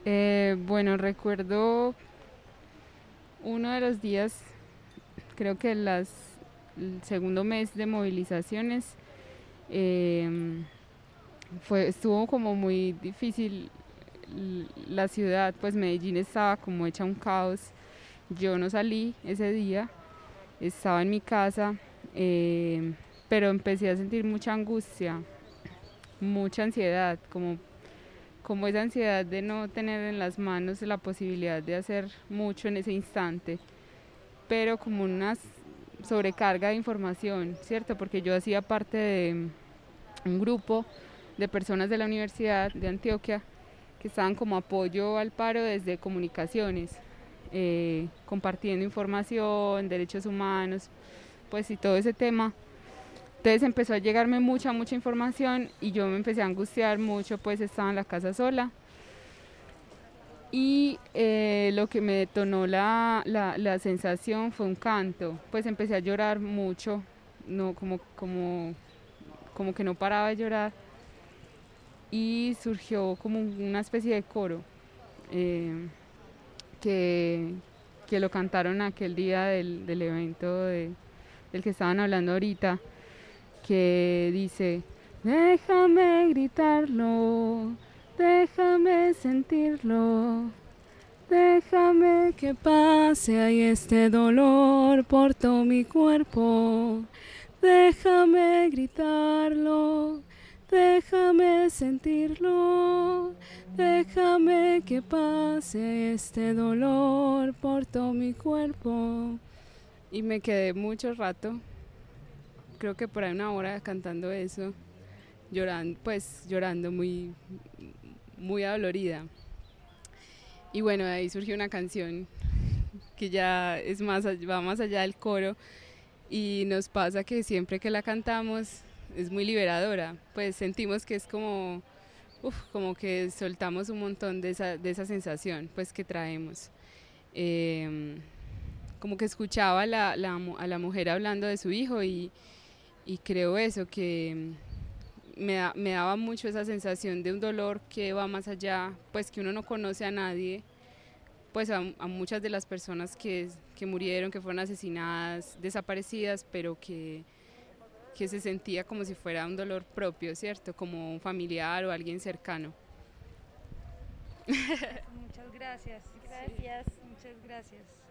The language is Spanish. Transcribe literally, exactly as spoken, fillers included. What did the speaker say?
Eh, bueno, recuerdo uno de los días, creo que las, el segundo mes de movilizaciones, eh, fue, estuvo como muy difícil l- la ciudad, pues Medellín estaba como hecha un caos. Yo no salí ese día, estaba en mi casa, eh, pero empecé a sentir mucha angustia, mucha ansiedad, como, como esa ansiedad de no tener en las manos la posibilidad de hacer mucho en ese instante, pero como una sobrecarga de información, ¿cierto? Porque yo hacía parte de un grupo de personas de la Universidad de Antioquia que estaban como apoyo al paro desde comunicaciones, eh, compartiendo información, derechos humanos, pues y todo ese tema. Entonces empezó a llegarme mucha, mucha información y yo me empecé a angustiar mucho, pues estaba en la casa sola. Y eh, lo que me detonó la, la, la sensación fue un canto, pues empecé a llorar mucho, no, como, como, como que no paraba de llorar y surgió como una especie de coro eh, que, que lo cantaron aquel día del, del evento de, del que estaban hablando ahorita, que dice, déjame gritarlo, déjame sentirlo, déjame que pase ahí este dolor por todo mi cuerpo, déjame gritarlo, déjame sentirlo, déjame que pase este dolor por todo mi cuerpo. Y me quedé mucho rato, creo que por ahí una hora cantando eso, llorando, pues llorando muy, muy adolorida. Y bueno, de ahí surgió una canción que ya es más, va más allá del coro y nos pasa que siempre que la cantamos es muy liberadora, pues sentimos que es como, uf, como que soltamos un montón de esa, de esa sensación pues que traemos. Eh, como que escuchaba a la, la, a la mujer hablando de su hijo y, y creo eso, que me, da, me daba mucho esa sensación de un dolor que va más allá, pues que uno no conoce a nadie, pues a, a muchas de las personas que, que murieron, que fueron asesinadas, desaparecidas, pero que, que se sentía como si fuera un dolor propio, ¿cierto? Como un familiar o alguien cercano. Muchas gracias. Sí. Gracias. Muchas gracias.